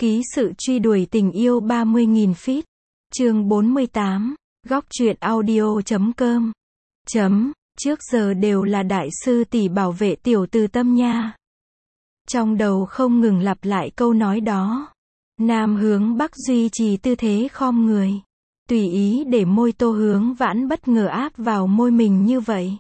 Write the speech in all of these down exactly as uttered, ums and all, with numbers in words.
Ký sự truy đuổi tình yêu ba mươi nghìn feet. Chương bốn mươi tám. Góc truyện audio chấm com. Chấm. Trước giờ đều là đại sư tỷ bảo vệ tiểu từ tâm nha. Trong đầu không ngừng lặp lại câu nói đó. Nam Hướng Bắc duy trì tư thế khom người. Tùy ý để môi Tô Hướng Vãn bất ngờ áp vào môi mình như vậy.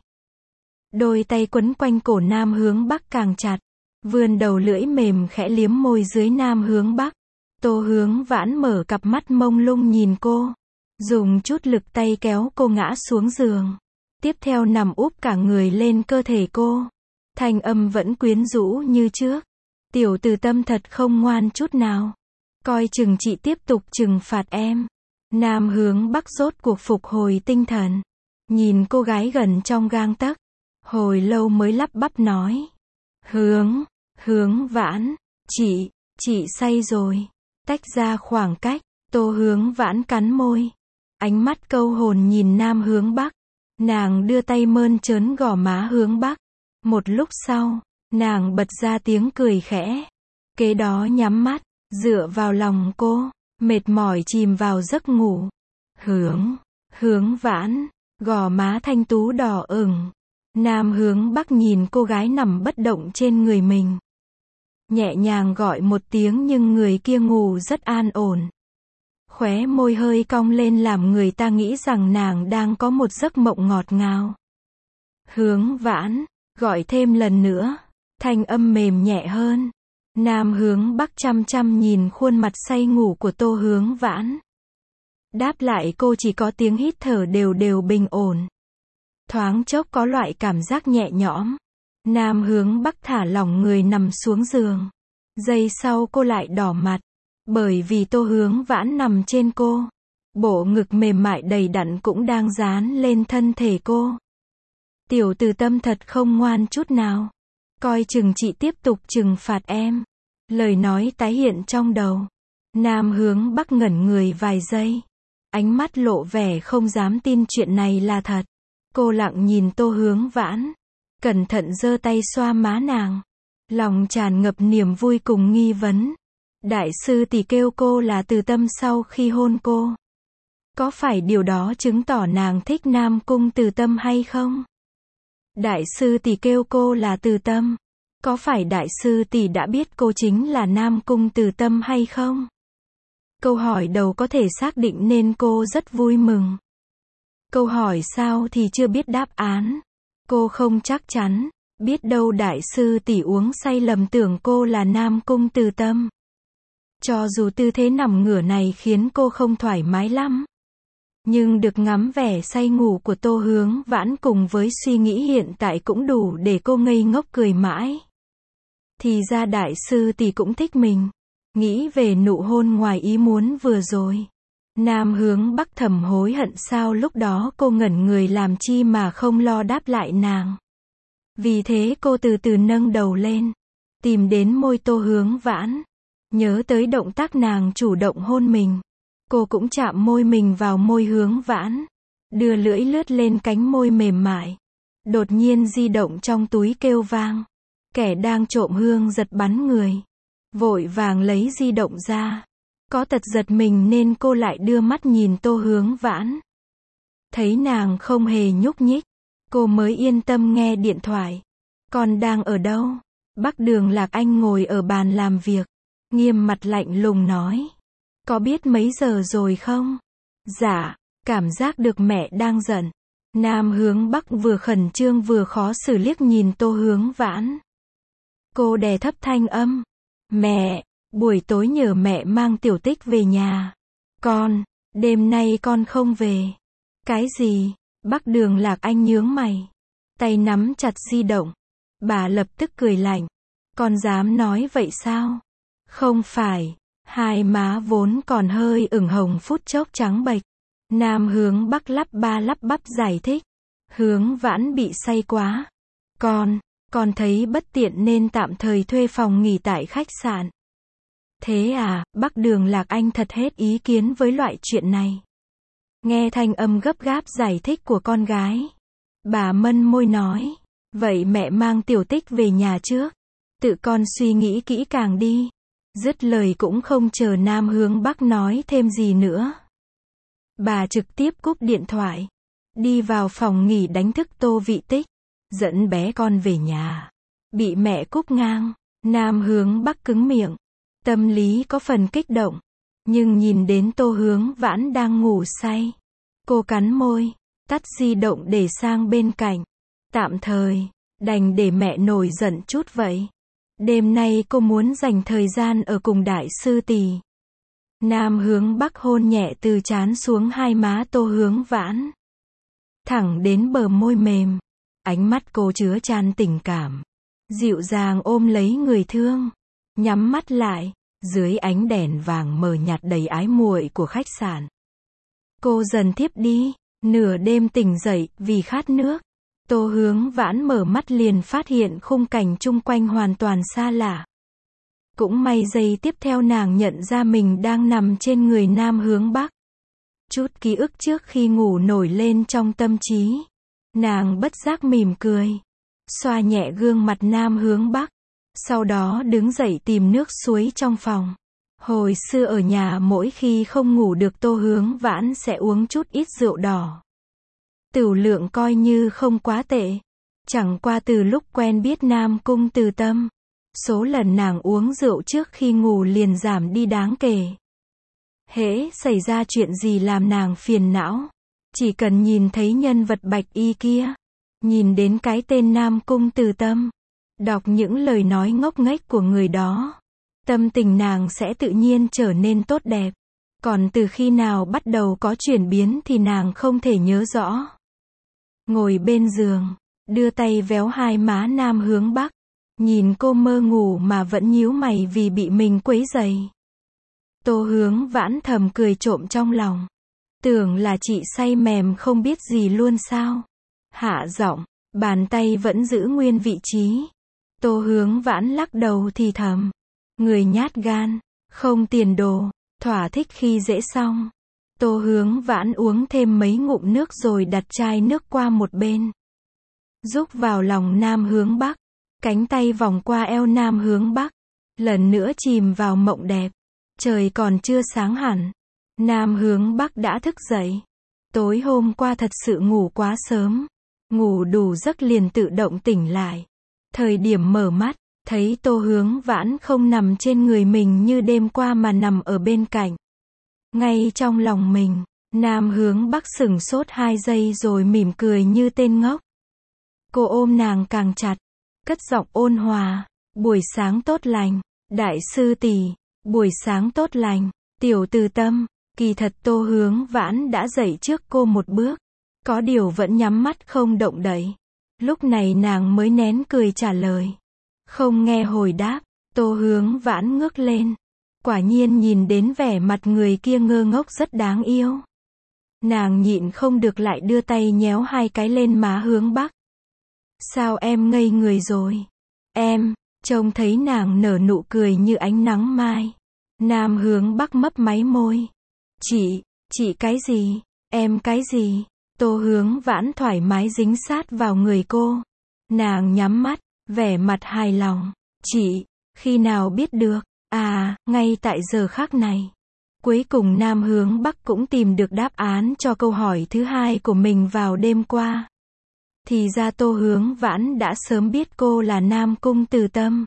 Đôi tay quấn quanh cổ Nam Hướng Bắc càng chặt. Vươn đầu lưỡi mềm khẽ liếm môi dưới Nam Hướng Bắc. Tô Hướng Vãn mở cặp mắt mông lung nhìn cô. Dùng chút lực tay kéo cô ngã xuống giường. Tiếp theo nằm úp cả người lên cơ thể cô. Thanh âm vẫn quyến rũ như trước. Tiểu từ tâm thật không ngoan chút nào. Coi chừng chị tiếp tục trừng phạt em. Nam Hướng Bắc rốt cuộc phục hồi tinh thần. Nhìn cô gái gần trong gang tấc. Hồi lâu mới lắp bắp nói. Hướng, Hướng Vãn, chị, chị say rồi. Tách ra khoảng cách, Tô Hướng Vãn cắn môi. Ánh mắt câu hồn nhìn Nam Hướng Bắc. Nàng đưa tay mơn trớn gò má Hướng Bắc. Một lúc sau, nàng bật ra tiếng cười khẽ. Kế đó nhắm mắt, dựa vào lòng cô, mệt mỏi chìm vào giấc ngủ. Hướng, Hướng Vãn, gò má thanh tú đỏ ửng. Nam Hướng Bắc nhìn cô gái nằm bất động trên người mình. Nhẹ nhàng gọi một tiếng nhưng người kia ngủ rất an ổn. Khóe môi hơi cong lên làm người ta nghĩ rằng nàng đang có một giấc mộng ngọt ngào. Hướng Vãn, gọi thêm lần nữa. Thanh âm mềm nhẹ hơn. Nam Hướng Bắc chăm chăm nhìn khuôn mặt say ngủ của Tô Hướng Vãn. Đáp lại cô chỉ có tiếng hít thở đều đều bình ổn. Thoáng chốc có loại cảm giác nhẹ nhõm. Nam Hướng Bắc thả lỏng người nằm xuống giường. Giây sau cô lại đỏ mặt. Bởi vì Tô Hướng Vãn nằm trên cô. Bộ ngực mềm mại đầy đặn cũng đang dán lên thân thể cô. Tiểu từ tâm thật không ngoan chút nào. Coi chừng chị tiếp tục trừng phạt em. Lời nói tái hiện trong đầu. Nam Hướng Bắc ngẩn người vài giây. Ánh mắt lộ vẻ không dám tin chuyện này là thật. Cô lặng nhìn Tô Hướng Vãn. Cẩn thận giơ tay xoa má nàng. Lòng tràn ngập niềm vui cùng nghi vấn. Đại sư tỷ kêu cô là từ tâm sau khi hôn cô. Có phải điều đó chứng tỏ nàng thích Nam Cung Từ Tâm hay không? Đại sư tỷ kêu cô là Từ Tâm. Có phải đại sư tỷ đã biết cô chính là Nam Cung Từ Tâm hay không? Câu hỏi đầu có thể xác định nên cô rất vui mừng. Câu hỏi sau thì chưa biết đáp án. Cô không chắc chắn. Biết đâu đại sư tỷ uống say lầm tưởng cô là Nam Cung Từ Tâm. Cho dù tư thế nằm ngửa này khiến cô không thoải mái lắm. Nhưng được ngắm vẻ say ngủ của Tô Hướng Vãn cùng với suy nghĩ hiện tại cũng đủ để cô ngây ngốc cười mãi. Thì ra đại sư tỷ cũng thích mình. Nghĩ về nụ hôn ngoài ý muốn vừa rồi. Nam Hướng Bắc thầm hối hận sao lúc đó cô ngẩn người làm chi mà không lo đáp lại nàng. Vì thế cô từ từ nâng đầu lên. Tìm đến môi Tô Hướng Vãn. Nhớ tới động tác nàng chủ động hôn mình. Cô cũng chạm môi mình vào môi Hướng Vãn. Đưa lưỡi lướt lên cánh môi mềm mại. Đột nhiên di động trong túi kêu vang. Kẻ đang trộm hương giật bắn người. Vội vàng lấy di động ra. Có tật giật mình nên cô lại đưa mắt nhìn Tô Hướng Vãn. Thấy nàng không hề nhúc nhích. Cô mới yên tâm nghe điện thoại. Con đang ở đâu? Bắc Đường Lạc Anh ngồi ở bàn làm việc. Nghiêm mặt lạnh lùng nói. Có biết mấy giờ rồi không? Dạ, cảm giác được mẹ đang giận. Nam Hướng Bắc vừa khẩn trương vừa khó xử liếc nhìn Tô Hướng Vãn. Cô đè thấp thanh âm. Mẹ, buổi tối nhờ mẹ mang Tiểu Tích về nhà. Con, đêm nay con không về. Cái gì? Bắc Đường Lạc Anh nhướng mày. Tay nắm chặt di động. Bà lập tức cười lạnh. Con dám nói vậy sao? Không phải. Hai má vốn còn hơi ửng hồng phút chốc trắng bệch. Nam Hướng Bắc lắp ba lắp bắp giải thích. Hướng Vãn bị say quá. Con, con thấy bất tiện nên tạm thời thuê phòng nghỉ tại khách sạn. Thế à? Bắc Đường Lạc Anh thật hết ý kiến với loại chuyện này. Nghe thanh âm gấp gáp giải thích của con gái. Bà mân môi nói. Vậy mẹ mang Tiểu Tích về nhà trước. Tự con suy nghĩ kỹ càng đi. Dứt lời cũng không chờ Nam Hướng Bắc nói thêm gì nữa. Bà trực tiếp cúp điện thoại. Đi vào phòng nghỉ đánh thức Tô Vị Tích. Dẫn bé con về nhà. Bị mẹ cúp ngang. Nam Hướng Bắc cứng miệng. Tâm lý có phần kích động. Nhưng nhìn đến Tô Hướng Vãn đang ngủ say. Cô cắn môi. Tắt di động để sang bên cạnh. Tạm thời. Đành để mẹ nổi giận chút vậy. Đêm nay cô muốn dành thời gian ở cùng đại sư tỷ. Nam Hướng Bắc hôn nhẹ từ trán xuống hai má Tô Hướng Vãn. Thẳng đến bờ môi mềm. Ánh mắt cô chứa chan tình cảm. Dịu dàng ôm lấy người thương. Nhắm mắt lại. Dưới ánh đèn vàng mờ nhạt đầy ái muội của khách sạn. Cô dần thiếp đi. Nửa đêm tỉnh dậy vì khát nước. Tô Hướng Vãn mở mắt liền phát hiện khung cảnh chung quanh hoàn toàn xa lạ. Cũng may giây tiếp theo nàng nhận ra mình đang nằm trên người Nam Hướng Bắc. Chút ký ức trước khi ngủ nổi lên trong tâm trí. Nàng bất giác mỉm cười. Xoa nhẹ gương mặt Nam Hướng Bắc. Sau đó đứng dậy tìm nước suối trong phòng. Hồi xưa ở nhà mỗi khi không ngủ được Tô Hướng Vãn sẽ uống chút ít rượu đỏ. Tửu lượng coi như không quá tệ. Chẳng qua từ lúc quen biết Nam Cung Từ Tâm. Số lần nàng uống rượu trước khi ngủ liền giảm đi đáng kể. Hễ xảy ra chuyện gì làm nàng phiền não. Chỉ cần nhìn thấy nhân vật bạch y kia. Nhìn đến cái tên Nam Cung Từ Tâm. Đọc những lời nói ngốc nghếch của người đó. Tâm tình nàng sẽ tự nhiên trở nên tốt đẹp. Còn từ khi nào bắt đầu có chuyển biến thì nàng không thể nhớ rõ. Ngồi bên giường. Đưa tay véo hai má Nam Hướng Bắc. Nhìn cô mơ ngủ mà vẫn nhíu mày vì bị mình quấy rầy. Tô Hướng Vãn thầm cười trộm trong lòng. Tưởng là chị say mềm không biết gì luôn sao. Hạ giọng. Bàn tay vẫn giữ nguyên vị trí. Tô Hướng Vãn lắc đầu thì thầm. Người nhát gan. Không tiền đồ. Thỏa thích khi dễ xong. Tô Hướng Vãn uống thêm mấy ngụm nước rồi đặt chai nước qua một bên. Rúc vào lòng Nam Hướng Bắc. Cánh tay vòng qua eo Nam Hướng Bắc. Lần nữa chìm vào mộng đẹp. Trời còn chưa sáng hẳn. Nam Hướng Bắc đã thức dậy. Tối hôm qua thật sự ngủ quá sớm. Ngủ đủ giấc liền tự động tỉnh lại. Thời điểm mở mắt, thấy Tô Hướng Vãn không nằm trên người mình như đêm qua mà nằm ở bên cạnh. Ngay trong lòng mình, Nam Hướng Bắc sửng sốt hai giây rồi mỉm cười như tên ngốc. Cô ôm nàng càng chặt, cất giọng ôn hòa. Buổi sáng tốt lành, đại sư tỷ. Buổi sáng tốt lành, tiểu Từ Tâm. Kỳ thật Tô Hướng Vãn đã dậy trước cô một bước. Có điều vẫn nhắm mắt không động đậy. Lúc này nàng mới nén cười trả lời. Không nghe hồi đáp, Tô Hướng Vãn ngước lên. Quả nhiên nhìn đến vẻ mặt người kia ngơ ngốc rất đáng yêu. Nàng nhịn không được lại đưa tay nhéo hai cái lên má Hướng Bắc. Sao em ngây người rồi? Em, trông thấy nàng nở nụ cười như ánh nắng mai. Nam Hướng Bắc mấp máy môi. Chị, chị cái gì? Em cái gì? Tô Hướng Vãn thoải mái dính sát vào người cô. Nàng nhắm mắt, vẻ mặt hài lòng. Chị, khi nào biết được? À, ngay tại giờ khắc này. Cuối cùng Nam Hướng Bắc cũng tìm được đáp án cho câu hỏi thứ hai của mình vào đêm qua. Thì ra Tô Hướng Vãn đã sớm biết cô là Nam Cung Từ Tâm.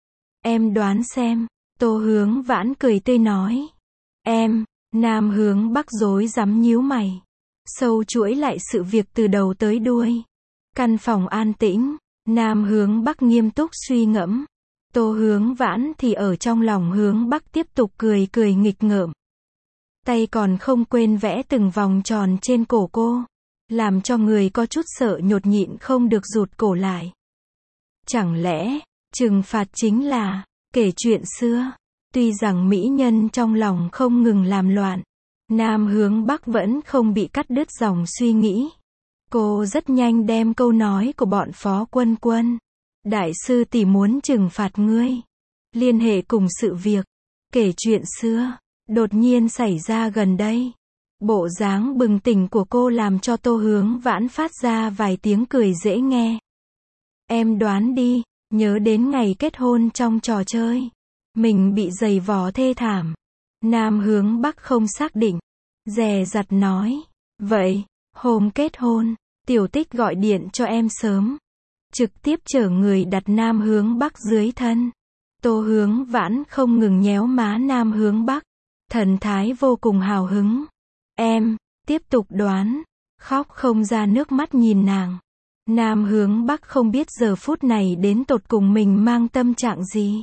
Em đoán xem. Tô Hướng Vãn cười tươi nói. Em. Nam Hướng Bắc rối rắm nhíu mày. Sâu chuỗi lại sự việc từ đầu tới đuôi. Căn phòng an tĩnh. Nam Hướng Bắc nghiêm túc suy ngẫm. Tô Hướng Vãn thì ở trong lòng Hướng Bắc tiếp tục cười cười nghịch ngợm. Tay còn không quên vẽ từng vòng tròn trên cổ cô. Làm cho người có chút sợ nhột nhịn không được rụt cổ lại. Chẳng lẽ, trừng phạt chính là, kể chuyện xưa. Tuy rằng mỹ nhân trong lòng không ngừng làm loạn. Nam Hướng Bắc vẫn không bị cắt đứt dòng suy nghĩ. Cô rất nhanh đem câu nói của bọn Phó Quân Quân. Đại sư tỷ muốn trừng phạt ngươi. Liên hệ cùng sự việc. Kể chuyện xưa. Đột nhiên xảy ra gần đây. Bộ dáng bừng tỉnh của cô làm cho Tô Hướng Vãn phát ra vài tiếng cười dễ nghe. Em đoán đi. Nhớ đến ngày kết hôn trong trò chơi. Mình bị giày vò thê thảm. Nam hướng Bắc không xác định. Dè dặt nói. Vậy, hôm kết hôn, Tiểu Tích gọi điện cho em sớm. Trực tiếp chở người đặt Nam hướng Bắc dưới thân. Tô Hướng Vãn không ngừng nhéo má Nam hướng Bắc. Thần thái vô cùng hào hứng. Em, tiếp tục đoán. Khóc không ra nước mắt nhìn nàng. Nam hướng Bắc không biết giờ phút này đến tột cùng mình mang tâm trạng gì.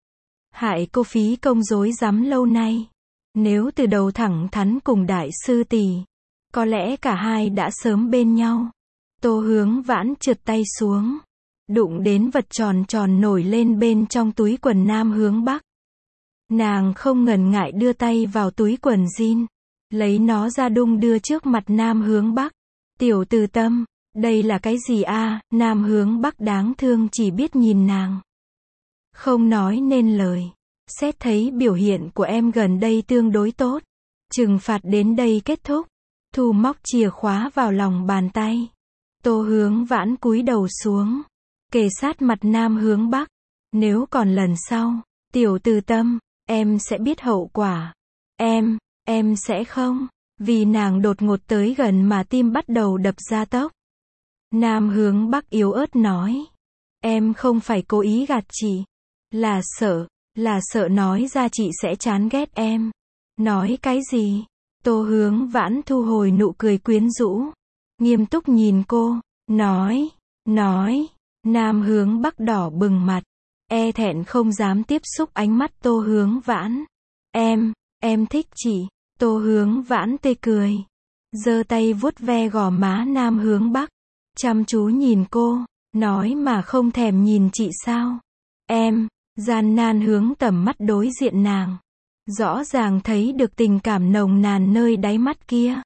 Hại cô phí công dối dám lâu nay. Nếu từ đầu thẳng thắn cùng đại sư tỷ, có lẽ cả hai đã sớm bên nhau. Tô Hướng Vãn trượt tay xuống, đụng đến vật tròn tròn nổi lên bên trong túi quần Nam hướng Bắc. Nàng không ngần ngại đưa tay vào túi quần jean, lấy nó ra đung đưa trước mặt Nam hướng Bắc. Tiểu Từ Tâm, đây là cái gì a? Nam hướng Bắc đáng thương chỉ biết nhìn nàng, không nói nên lời. Xét thấy biểu hiện của em gần đây tương đối tốt, trừng phạt đến đây kết thúc. Thu móc chìa khóa vào lòng bàn tay. Tô Hướng Vãn cúi đầu xuống, kề sát mặt Nam hướng Bắc. Nếu còn lần sau, Tiểu Từ Tâm, em sẽ biết hậu quả. Em, em sẽ không. Vì nàng đột ngột tới gần mà tim bắt đầu đập ra tốc. Nam hướng Bắc yếu ớt nói. Em không phải cố ý gạt chị. Là sợ, là sợ nói ra chị sẽ chán ghét em. Nói cái gì? Tô Hướng Vãn thu hồi nụ cười quyến rũ, nghiêm túc nhìn cô, nói, nói. Nam hướng Bắc đỏ bừng mặt, e thẹn không dám tiếp xúc ánh mắt Tô Hướng Vãn. Em, em thích chị. Tô Hướng Vãn tê cười, giơ tay vuốt ve gò má Nam hướng Bắc, chăm chú nhìn cô, nói mà không thèm nhìn chị sao? Em, gian nan hướng tầm mắt đối diện nàng, rõ ràng thấy được tình cảm nồng nàn nơi đáy mắt kia.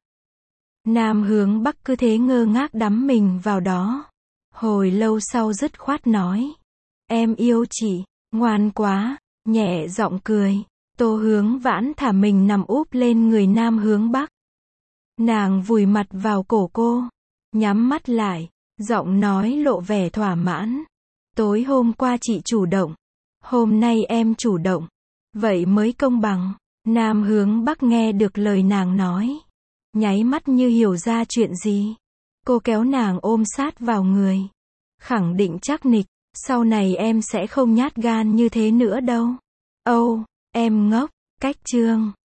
Nam hướng Bắc cứ thế ngơ ngác đắm mình vào đó. Hồi lâu sau dứt khoát nói. Em yêu chị, ngoan quá, nhẹ giọng cười. Tô Hướng Vãn thả mình nằm úp lên người Nam hướng Bắc. Nàng vùi mặt vào cổ cô, nhắm mắt lại, giọng nói lộ vẻ thỏa mãn. Tối hôm qua chị chủ động, hôm nay em chủ động, vậy mới công bằng. Nam hướng Bắc nghe được lời nàng nói, nháy mắt như hiểu ra chuyện gì. Cô kéo nàng ôm sát vào người, khẳng định chắc nịch, sau này em sẽ không nhát gan như thế nữa đâu. Âu, em ngốc, cách chương.